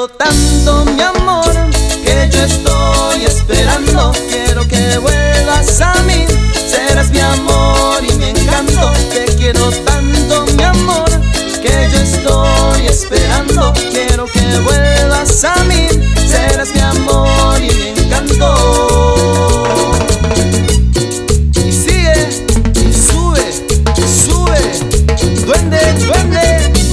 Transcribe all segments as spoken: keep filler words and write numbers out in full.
quiero tanto, mi amor, que yo estoy esperando. Quiero que vuelvas a mí, serás mi amor y mi encanto. Te quiero tanto, mi amor, que yo estoy esperando. Quiero que vuelvas a mí, serás mi amor y mi encanto. Y sigue, y sube, y sube, duende, duende.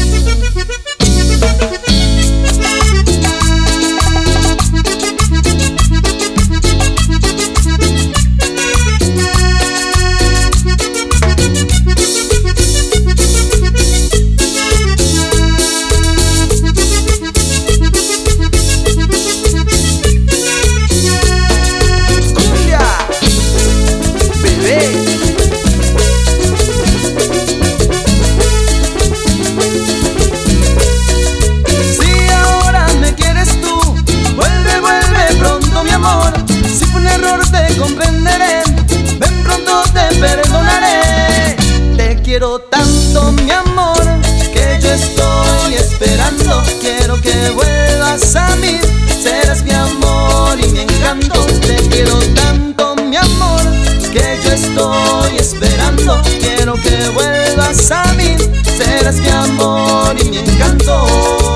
Comprenderé, ven pronto te perdonaré. Te quiero tanto, mi amor, que yo estoy esperando. Quiero que vuelvas a mí, serás mi amor y mi encanto. Te quiero tanto, mi amor, que yo estoy esperando. Quiero que vuelvas a mí, serás mi amor y mi encanto.